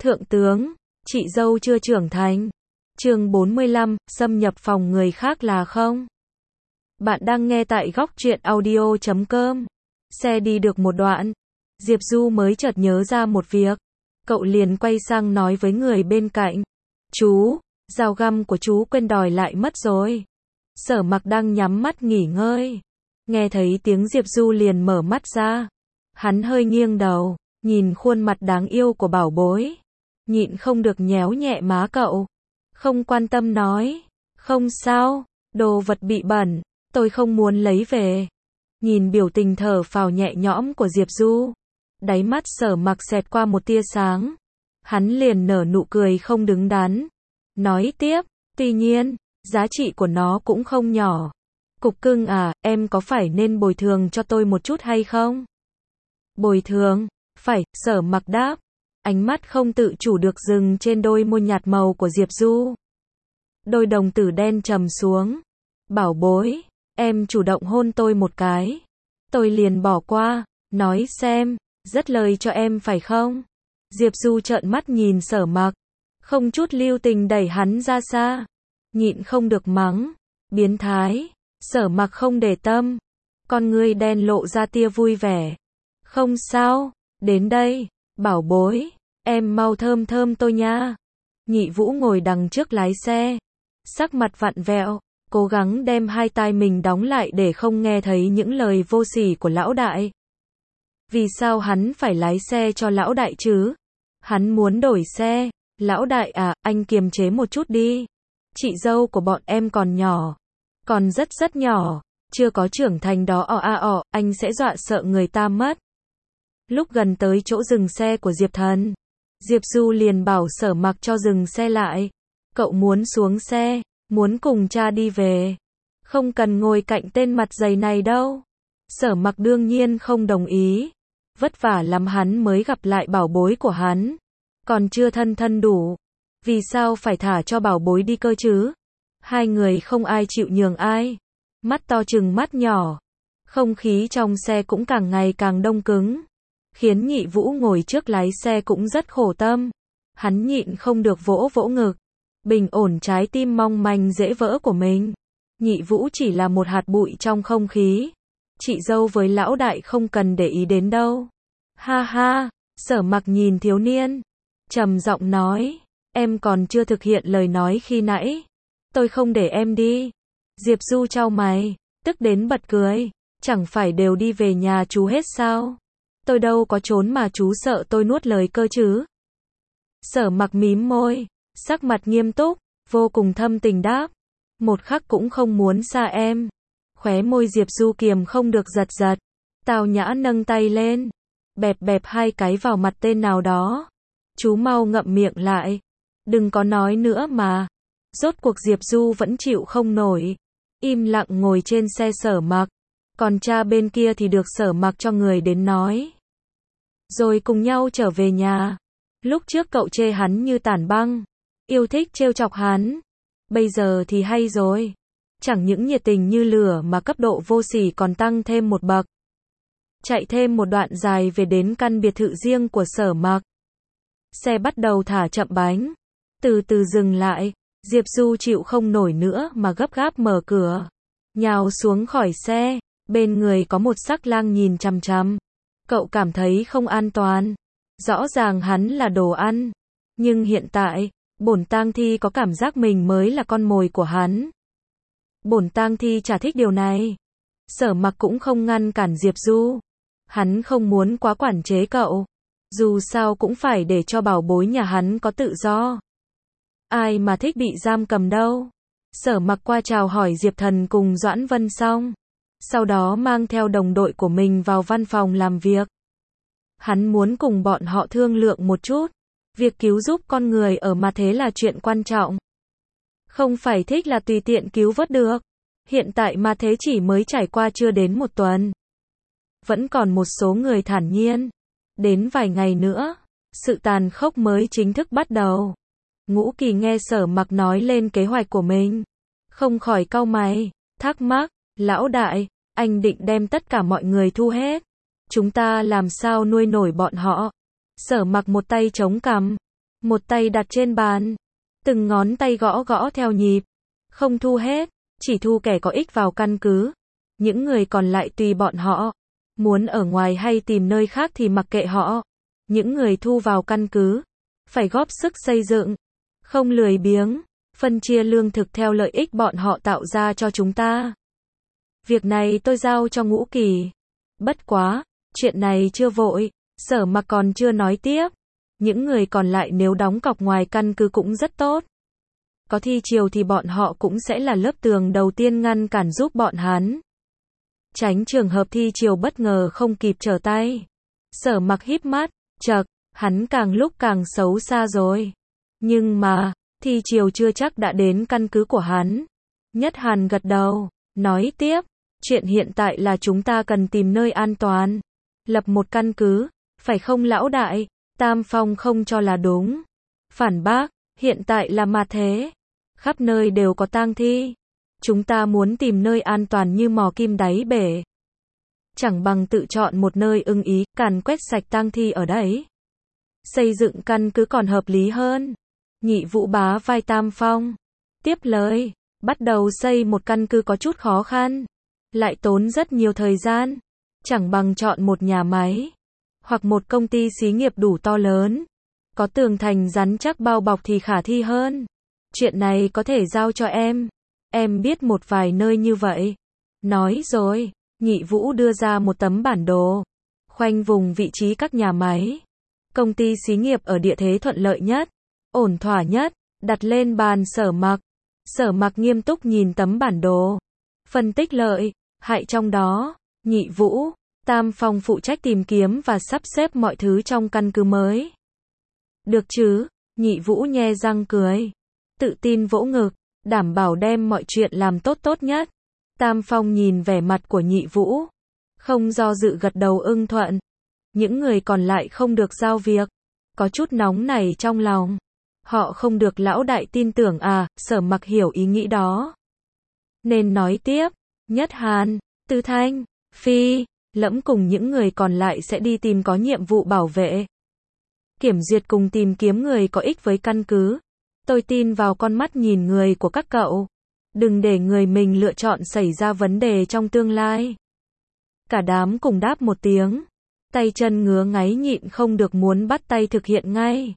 Thượng tướng, chị dâu chưa trưởng thành. Chương 45, xâm nhập phòng người khác là không. Bạn đang nghe tại góc truyện audio.com. Xe đi được một đoạn, Diệp Du mới chợt nhớ ra một việc. Cậu liền quay sang nói với người bên cạnh. Chú, dao găm của chú quên đòi lại mất rồi. Sở Mặc đang nhắm mắt nghỉ ngơi. Nghe thấy tiếng Diệp Du liền mở mắt ra. Hắn hơi nghiêng đầu, nhìn khuôn mặt đáng yêu của bảo bối. Nhịn không được nhéo nhẹ má cậu. Không quan tâm nói. Không sao, đồ vật bị bẩn, tôi không muốn lấy về. Nhìn biểu tình thở phào nhẹ nhõm của Diệp Du. Đáy mắt Sở Mặc xẹt qua một tia sáng. Hắn liền nở nụ cười không đứng đắn. Nói tiếp, tuy nhiên, giá trị của nó cũng không nhỏ. Cục cưng à, em có phải nên bồi thường cho tôi một chút hay không? Bồi thường? Phải, Sở Mặc đáp. Ánh mắt không tự chủ được dừng trên đôi môi nhạt màu của Diệp Du. Đôi đồng tử đen trầm xuống. Bảo bối, em chủ động hôn tôi một cái. Tôi liền bỏ qua, nói xem, rất lời cho em phải không? Diệp Du trợn mắt nhìn Sở Mặc, không chút lưu tình đẩy hắn ra xa. Nhịn không được mắng, biến thái. Sở Mặc không để tâm, con ngươi đen lộ ra tia vui vẻ. Không sao, đến đây, bảo bối, em mau thơm thơm tôi nha. Nhị Vũ ngồi đằng trước lái xe, sắc mặt vặn vẹo, cố gắng đem hai tai mình đóng lại để không nghe thấy những lời vô sỉ của lão đại. Vì sao hắn phải lái xe cho lão đại chứ? Hắn muốn đổi xe. Lão đại à, anh kiềm chế một chút đi. Chị dâu của bọn em còn nhỏ. Còn rất nhỏ. Chưa có trưởng thành đó anh sẽ dọa sợ người ta mất. Lúc gần tới chỗ dừng xe của Diệp Thần, Diệp Du liền bảo Sở Mặc cho dừng xe lại. Cậu muốn xuống xe, muốn cùng cha đi về. Không cần ngồi cạnh tên mặt dày này đâu. Sở Mặc đương nhiên không đồng ý. Vất vả lắm hắn mới gặp lại bảo bối của hắn. Còn chưa thân đủ. Vì sao phải thả cho bảo bối đi cơ chứ? Hai người không ai chịu nhường ai. Mắt to chừng mắt nhỏ. Không khí trong xe cũng càng ngày càng đông cứng. Khiến Nhị Vũ ngồi trước lái xe cũng rất khổ tâm. Hắn nhịn không được vỗ ngực. Bình ổn trái tim mong manh dễ vỡ của mình. Nhị Vũ chỉ là một hạt bụi trong không khí. Chị dâu với lão đại không cần để ý đến đâu. Ha ha, Sở Mặc nhìn thiếu niên. Trầm giọng nói, em còn chưa thực hiện lời nói khi nãy. Tôi không để em đi. Diệp Du chau mày, tức đến bật cười. Chẳng phải đều đi về nhà chú hết sao? Tôi đâu có trốn mà chú sợ tôi nuốt lời cơ chứ. Sở Mặc mím môi, sắc mặt nghiêm túc, vô cùng thâm tình đáp. Một khắc cũng không muốn xa em. Khóe môi Diệp Du kiềm không được giật. Tào Nhã nâng tay lên, bẹp hai cái vào mặt tên nào đó. Chú mau ngậm miệng lại. Đừng có nói nữa mà. Rốt cuộc Diệp Du vẫn chịu không nổi. Im lặng ngồi trên xe Sở Mặc. Còn cha bên kia thì được Sở Mặc cho người đến nói. Rồi cùng nhau trở về nhà. Lúc trước cậu chê hắn như tảng băng. Yêu thích trêu chọc hắn. Bây giờ thì hay rồi. Chẳng những nhiệt tình như lửa mà cấp độ vô sỉ còn tăng thêm một bậc. Chạy thêm một đoạn dài về đến căn biệt thự riêng của Sở Mặc. Xe bắt đầu thả chậm bánh. Từ từ dừng lại. Diệp Du chịu không nổi nữa mà gấp gáp mở cửa. Nhào xuống khỏi xe. Bên người có một sắc lang nhìn chằm chằm. Cậu cảm thấy không an toàn. Rõ ràng hắn là đồ ăn. Nhưng hiện tại, bổn tang thi có cảm giác mình mới là con mồi của hắn. Bổn tang thi chả thích điều này. Sở Mặc cũng không ngăn cản Diệp Du. Hắn không muốn quá quản chế cậu. Dù sao cũng phải để cho bảo bối nhà hắn có tự do. Ai mà thích bị giam cầm đâu. Sở Mặc qua chào hỏi Diệp Thần cùng Doãn Vân xong. Sau đó mang theo đồng đội của mình vào văn phòng làm việc. Hắn muốn cùng bọn họ thương lượng một chút. Việc cứu giúp con người ở ma thế là chuyện quan trọng. Không phải thích là tùy tiện cứu vớt được. Hiện tại ma thế chỉ mới trải qua chưa đến một tuần. Vẫn còn một số người thản nhiên. Đến vài ngày nữa, sự tàn khốc mới chính thức bắt đầu. Ngũ Kỳ nghe Sở Mặc nói lên kế hoạch của mình. Không khỏi cau mày, thắc mắc, lão đại, anh định đem tất cả mọi người thu hết. Chúng ta làm sao nuôi nổi bọn họ? Sở Mặc một tay chống cằm. Một tay đặt trên bàn, từng ngón tay gõ gõ theo nhịp. Không thu hết, chỉ thu kẻ có ích vào căn cứ. Những người còn lại tùy bọn họ. Muốn ở ngoài hay tìm nơi khác thì mặc kệ họ. Những người thu vào căn cứ, phải góp sức xây dựng, không lười biếng, phân chia lương thực theo lợi ích bọn họ tạo ra cho chúng ta. Việc này tôi giao cho Ngũ Kỳ. Bất quá, chuyện này chưa vội, Sở Mặc còn chưa nói tiếp. Những người còn lại nếu đóng cọc ngoài căn cứ cũng rất tốt. Có thi triều thì bọn họ cũng sẽ là lớp tường đầu tiên ngăn cản giúp bọn hắn. Tránh trường hợp thi triều bất ngờ không kịp trở tay. Sở Mặc híp mắt, chậc, hắn càng lúc càng xấu xa rồi. Nhưng mà, thi triều chưa chắc đã đến căn cứ của hắn. Nhất Hàn gật đầu, nói tiếp, chuyện hiện tại là chúng ta cần tìm nơi an toàn. Lập một căn cứ, phải không lão đại? Tam Phong không cho là đúng. Phản bác, hiện tại là mà thế. Khắp nơi đều có tang thi. Chúng ta muốn tìm nơi an toàn như mò kim đáy bể. Chẳng bằng tự chọn một nơi ưng ý, càn quét sạch tang thi ở đấy. Xây dựng căn cứ còn hợp lý hơn. Nhị Vũ bá vai Tam Phong. Tiếp lời, bắt đầu xây một căn cứ có chút khó khăn. Lại tốn rất nhiều thời gian. Chẳng bằng chọn một nhà máy. Hoặc một công ty xí nghiệp đủ to lớn. Có tường thành rắn chắc bao bọc thì khả thi hơn. Chuyện này có thể giao cho em. Em biết một vài nơi như vậy. Nói rồi, Nhị Vũ đưa ra một tấm bản đồ. Khoanh vùng vị trí các nhà máy. Công ty xí nghiệp ở địa thế thuận lợi nhất. Ổn thỏa nhất. Đặt lên bàn Sở Mặc. Sở Mặc nghiêm túc nhìn tấm bản đồ. Phân tích lợi, hại trong đó. Nhị Vũ, Tam Phong phụ trách tìm kiếm và sắp xếp mọi thứ trong căn cứ mới. Được chứ? Nhị Vũ nhe răng cười. Tự tin vỗ ngực, đảm bảo đem mọi chuyện làm tốt tốt nhất. Tam Phong nhìn vẻ mặt của Nhị Vũ. Không do dự gật đầu ưng thuận. Những người còn lại không được giao việc. Có chút nóng nảy trong lòng. Họ không được lão đại tin tưởng à? Sở Mặc hiểu ý nghĩ đó. Nên nói tiếp. Nhất Hàn, Tư Thanh, Phi, Lẫm cùng những người còn lại sẽ đi tìm có nhiệm vụ bảo vệ. Kiểm duyệt cùng tìm kiếm người có ích với căn cứ. Tôi tin vào con mắt nhìn người của các cậu. Đừng để người mình lựa chọn xảy ra vấn đề trong tương lai. Cả đám cùng đáp một tiếng. Tay chân ngứa ngáy nhịn không được muốn bắt tay thực hiện ngay.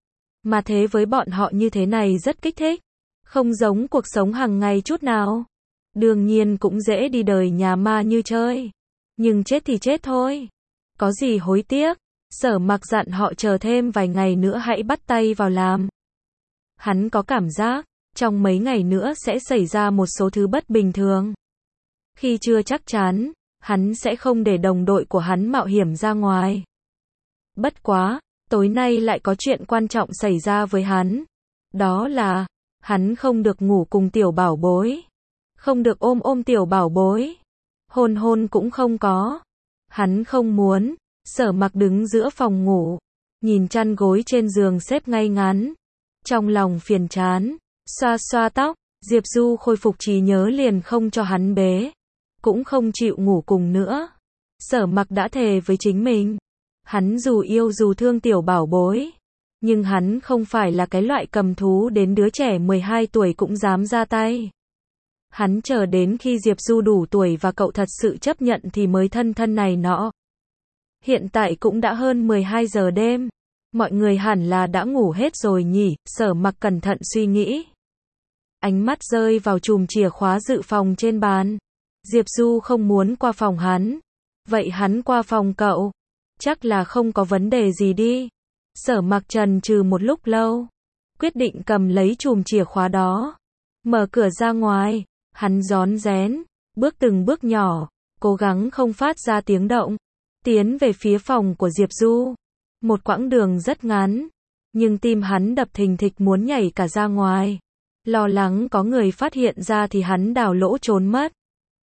Mà thế với bọn họ như thế này rất kích thích. Không giống cuộc sống hàng ngày chút nào. Đương nhiên cũng dễ đi đời nhà ma như chơi. Nhưng chết thì chết thôi. Có gì hối tiếc. Sở Mặc dặn họ chờ thêm vài ngày nữa hãy bắt tay vào làm. Hắn có cảm giác, trong mấy ngày nữa sẽ xảy ra một số thứ bất bình thường. Khi chưa chắc chắn, hắn sẽ không để đồng đội của hắn mạo hiểm ra ngoài. Bất quá, tối nay lại có chuyện quan trọng xảy ra với hắn. Đó là, hắn không được ngủ cùng tiểu bảo bối. Không được ôm tiểu bảo bối. Hôn hôn cũng không có. Hắn không muốn. Sở Mặc đứng giữa phòng ngủ. Nhìn chăn gối trên giường xếp ngay ngắn. Trong lòng phiền chán. Xoa xoa tóc. Diệp Du khôi phục trí nhớ liền không cho hắn bế. Cũng không chịu ngủ cùng nữa. Sở Mặc đã thề với chính mình. Hắn dù yêu dù thương tiểu bảo bối. Nhưng hắn không phải là cái loại cầm thú đến đứa trẻ 12 tuổi cũng dám ra tay. Hắn chờ đến khi Diệp Du đủ tuổi và cậu thật sự chấp nhận thì mới thân này nọ. Hiện tại cũng đã hơn 12 giờ đêm. Mọi người hẳn là đã ngủ hết rồi nhỉ? Sở Mặc cẩn thận suy nghĩ. Ánh mắt rơi vào chùm chìa khóa dự phòng trên bàn. Diệp Du không muốn qua phòng hắn. Vậy hắn qua phòng cậu. Chắc là không có vấn đề gì đi. Sở Mặc chần chừ một lúc lâu. Quyết định cầm lấy chùm chìa khóa đó. Mở cửa ra ngoài. Hắn rón rén. Bước từng bước nhỏ. Cố gắng không phát ra tiếng động. Tiến về phía phòng của Diệp Du. Một quãng đường rất ngắn. Nhưng tim hắn đập thình thịch muốn nhảy cả ra ngoài. Lo lắng có người phát hiện ra thì hắn đào lỗ trốn mất.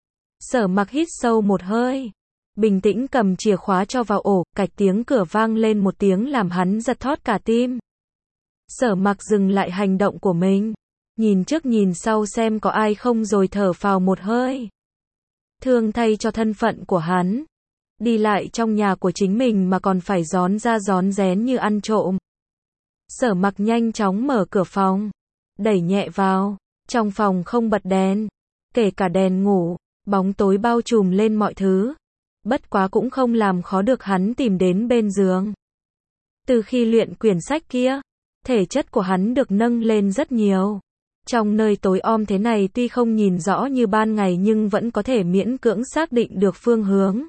Sở Mặc hít sâu một hơi. Bình tĩnh cầm chìa khóa cho vào ổ, cạch tiếng cửa vang lên một tiếng làm hắn giật thót cả tim. Sở Mặc dừng lại hành động của mình. Nhìn trước nhìn sau xem có ai không rồi thở phào một hơi. Thương thay cho thân phận của hắn. Đi lại trong nhà của chính mình mà còn phải rón ra rón rén như ăn trộm. Sở Mặc nhanh chóng mở cửa phòng, đẩy nhẹ vào. Trong phòng không bật đèn, kể cả đèn ngủ, bóng tối bao trùm lên mọi thứ. Bất quá cũng không làm khó được hắn tìm đến bên giường. Từ khi luyện quyển sách kia, thể chất của hắn được nâng lên rất nhiều. Trong nơi tối om thế này tuy không nhìn rõ như ban ngày nhưng vẫn có thể miễn cưỡng xác định được phương hướng.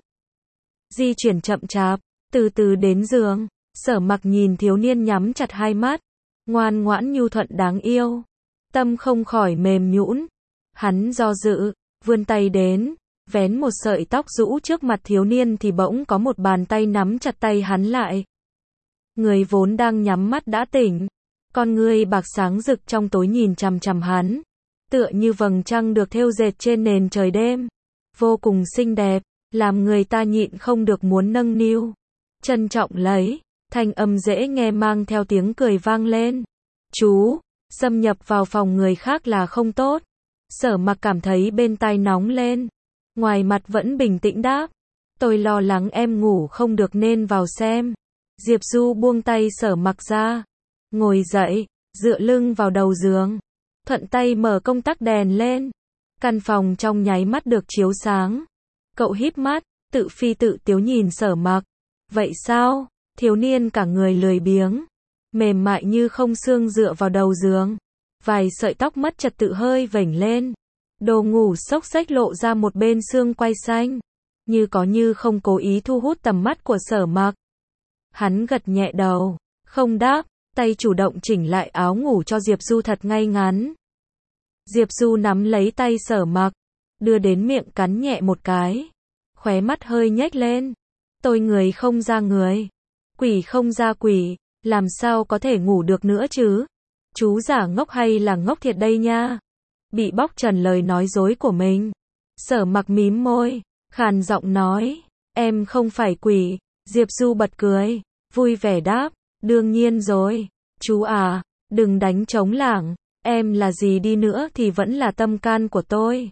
Di chuyển chậm chạp, từ từ đến giường. Sở Mặc nhìn thiếu niên nhắm chặt hai mắt, ngoan ngoãn nhu thuận đáng yêu. Tâm không khỏi mềm nhũn. Hắn do dự, vươn tay đến, vén một sợi tóc rũ trước mặt thiếu niên thì bỗng có một bàn tay nắm chặt tay hắn lại. Người vốn đang nhắm mắt đã tỉnh. Con ngươi bạc sáng rực trong tối nhìn chằm chằm hắn, tựa như vầng trăng được thêu dệt trên nền trời đêm. Vô cùng xinh đẹp, làm người ta nhịn không được muốn nâng niu. Trân trọng lấy, thanh âm dễ nghe mang theo tiếng cười vang lên. Chú, xâm nhập vào phòng người khác là không tốt. Sở Mặc cảm thấy bên tai nóng lên. Ngoài mặt vẫn bình tĩnh đáp. Tôi lo lắng em ngủ không được nên vào xem. Diệp Du buông tay Sở Mặc ra. Ngồi dậy, dựa lưng vào đầu giường. Thuận tay mở công tắc đèn lên. Căn phòng trong nháy mắt được chiếu sáng. Cậu híp mắt, tự phi tự tiếu nhìn Sở Mặc. Vậy sao? Thiếu niên cả người lười biếng, mềm mại như không xương dựa vào đầu giường. Vài sợi tóc mất trật tự hơi vểnh lên. Đồ ngủ xốc xếch lộ ra một bên xương quai xanh. Như có như không cố ý thu hút tầm mắt của Sở Mặc. Hắn gật nhẹ đầu, không đáp, tay chủ động chỉnh lại áo ngủ cho Diệp Du thật ngay ngắn. Diệp Du nắm lấy tay Sở Mặc, đưa đến miệng cắn nhẹ một cái. Khóe mắt hơi nhếch lên. Tôi người không ra người, quỷ không ra quỷ, làm sao có thể ngủ được nữa chứ? Chú giả ngốc hay là ngốc thiệt đây nha? Bị bóc trần lời nói dối của mình. Sở Mặc mím môi, khàn giọng nói, em không phải quỷ. Diệp Du bật cười, vui vẻ đáp, đương nhiên rồi. Chú à, đừng đánh trống lảng, em là gì đi nữa thì vẫn là tâm can của tôi.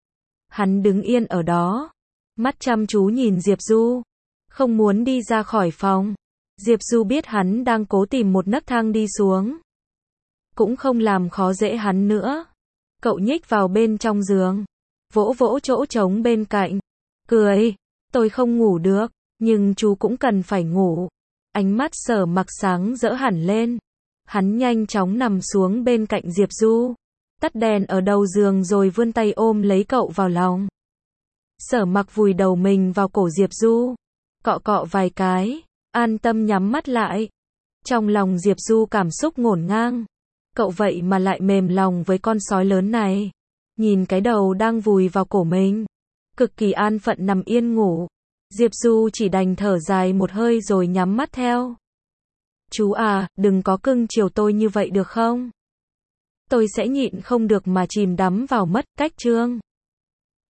Hắn đứng yên ở đó, mắt chăm chú nhìn Diệp Du, không muốn đi ra khỏi phòng. Diệp Du biết hắn đang cố tìm một nấc thang đi xuống, cũng không làm khó dễ hắn nữa. Cậu nhích vào bên trong giường, vỗ vỗ chỗ trống bên cạnh, cười, tôi không ngủ được, nhưng chú cũng cần phải ngủ. Ánh mắt Sở Mặc sáng rỡ hẳn lên. Hắn nhanh chóng nằm xuống bên cạnh Diệp Du, tắt đèn ở đầu giường rồi vươn tay ôm lấy cậu vào lòng. Sở Mặc vùi đầu mình vào cổ Diệp Du, cọ cọ vài cái, an tâm nhắm mắt lại. Trong lòng Diệp Du cảm xúc ngổn ngang. Cậu vậy mà lại mềm lòng với con sói lớn này. Nhìn cái đầu đang vùi vào cổ mình, cực kỳ an phận nằm yên ngủ. Diệp Du chỉ đành thở dài một hơi rồi nhắm mắt theo. Chú à, đừng có cưng chiều tôi như vậy được không? Tôi sẽ nhịn không được mà chìm đắm vào mất cách chương.